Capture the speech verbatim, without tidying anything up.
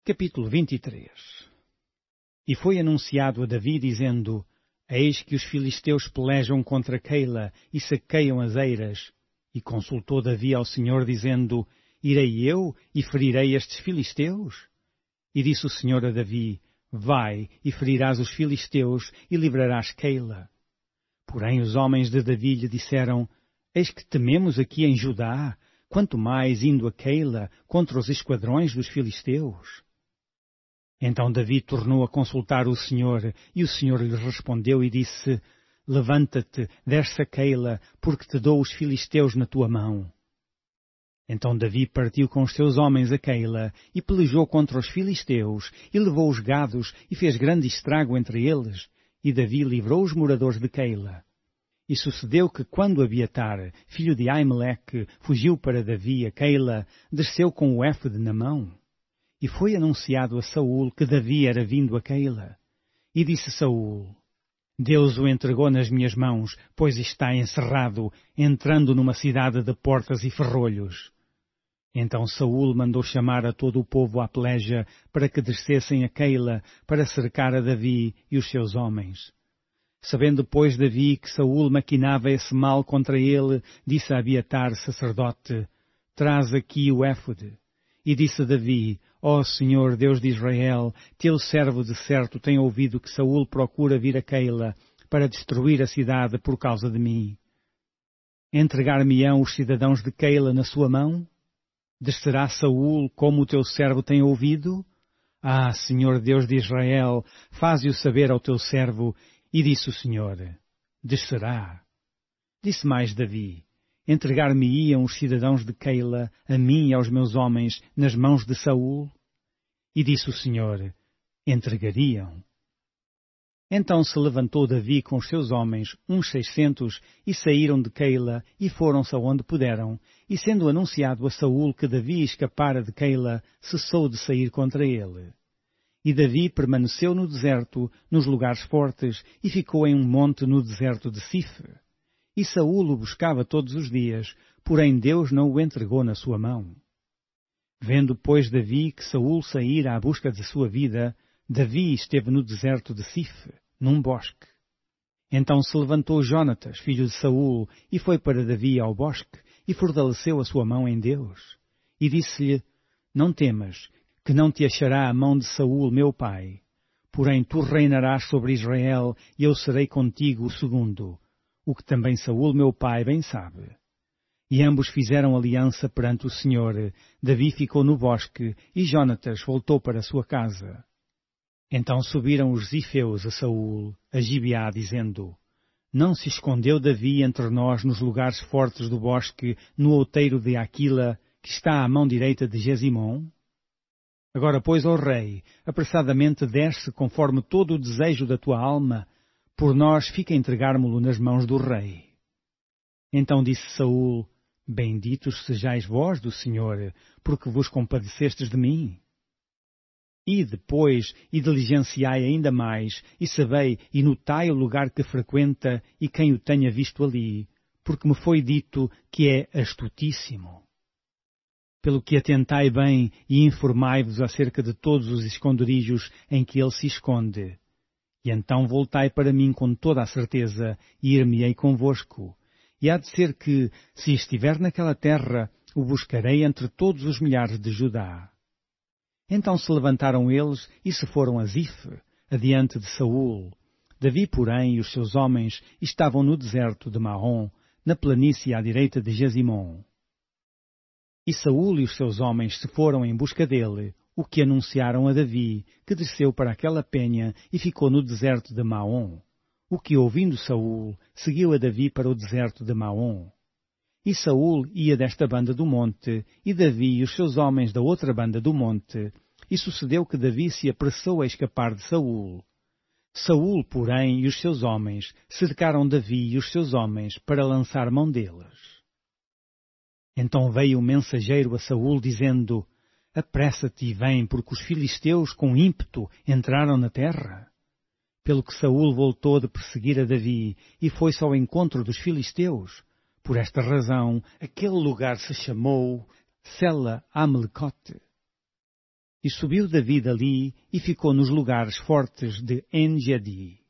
Capítulo vinte e três. E foi anunciado a Davi, dizendo: Eis que os filisteus pelejam contra Keila e saqueiam as eiras. E consultou Davi ao Senhor, dizendo: Irei eu e ferirei estes filisteus? E disse o Senhor a Davi: Vai e ferirás os filisteus e livrarás Keila. Porém os homens de Davi lhe disseram: Eis que tememos aqui em Judá, quanto mais indo a Keila contra os esquadrões dos filisteus. Então Davi tornou a consultar o Senhor, e o Senhor lhe respondeu e disse: Levanta-te, desce a Keila, porque te dou os filisteus na tua mão. Então Davi partiu com os seus homens a Keila, e pelejou contra os filisteus, e levou os gados, e fez grande estrago entre eles, e Davi livrou os moradores de Keila. E sucedeu que, quando Abiatar, filho de Aimeleque, fugiu para Davi a Keila, desceu com o éfode na mão. E foi anunciado a Saul que Davi era vindo a Keila. E disse Saul: Deus o entregou nas minhas mãos, pois está encerrado, entrando numa cidade de portas e ferrolhos. Então Saul mandou chamar a todo o povo à peleja, para que descessem a Keila, para cercar a Davi e os seus homens. Sabendo, pois, Davi que Saul maquinava esse mal contra ele, disse a Abiatar, sacerdote: Traz aqui o éfode. E disse Davi: Ó Senhor, Deus de Israel, teu servo de certo tem ouvido que Saul procura vir a Keila para destruir a cidade por causa de mim. Entregar-me-ão os cidadãos de Keila na sua mão? Descerá Saul como o teu servo tem ouvido? Ah, Senhor Deus de Israel, faze-o saber ao teu servo. E disse o Senhor: Descerá. Disse mais Davi: Entregar-me-iam os cidadãos de Keila, a mim e aos meus homens, nas mãos de Saul? E disse o Senhor: Entregariam. Então se levantou Davi com os seus homens, uns seiscentos, e saíram de Keila, e foram-se aonde puderam, e sendo anunciado a Saul que Davi escapara de Keila, cessou de sair contra ele. E Davi permaneceu no deserto, nos lugares fortes, e ficou em um monte no deserto de Sif. E Saul o buscava todos os dias, porém Deus não o entregou na sua mão. Vendo, pois, Davi que Saul saíra à busca de sua vida, Davi esteve no deserto de Sif, num bosque. Então se levantou Jonatas, filho de Saul, e foi para Davi ao bosque, e fortaleceu a sua mão em Deus. E disse-lhe: Não temas, que não te achará a mão de Saul, meu pai. Porém tu reinarás sobre Israel, e eu serei contigo o segundo, o que também Saul, meu pai, bem sabe. E ambos fizeram aliança perante o Senhor. Davi ficou no bosque, e Jonatas voltou para a sua casa. Então subiram os zifeus a Saul, a Gibeá, dizendo: Não se escondeu Davi entre nós nos lugares fortes do bosque, no outeiro de Aquila, que está à mão direita de Gesimon? Agora, pois, ó rei, apressadamente desce conforme todo o desejo da tua alma, por nós fica entregar-mo-lo nas mãos do rei. Então disse Saul: Benditos sejais vós do Senhor, porque vos compadecestes de mim. E depois, e diligenciai ainda mais, e sabei, e notai o lugar que frequenta, e quem o tenha visto ali, porque me foi dito que é astutíssimo. Pelo que atentai bem, e informai-vos acerca de todos os esconderijos em que ele se esconde. E então voltai para mim com toda a certeza, e ir-me-ei convosco. E há de ser que, se estiver naquela terra, o buscarei entre todos os milhares de Judá. Então se levantaram eles, e se foram a Zif, adiante de Saul. Davi, porém, e os seus homens estavam no deserto de Maom, na planície à direita de Gesimon. E Saul e os seus homens se foram em busca dele, o que anunciaram a Davi, que desceu para aquela penha e ficou no deserto de Maom. O que, ouvindo Saul, seguiu a Davi para o deserto de Maom. E Saul ia desta banda do monte, e Davi e os seus homens da outra banda do monte, e sucedeu que Davi se apressou a escapar de Saul. Saul, porém, e os seus homens cercaram Davi e os seus homens para lançar mão deles. Então veio um mensageiro a Saul, dizendo: Apressa-te e vem, porque os filisteus com ímpeto entraram na terra. Pelo que Saul voltou de perseguir a Davi, e foi-se ao encontro dos filisteus. Por esta razão, aquele lugar se chamou Sela Amalecote. E subiu Davi dali e ficou nos lugares fortes de En-Gedi.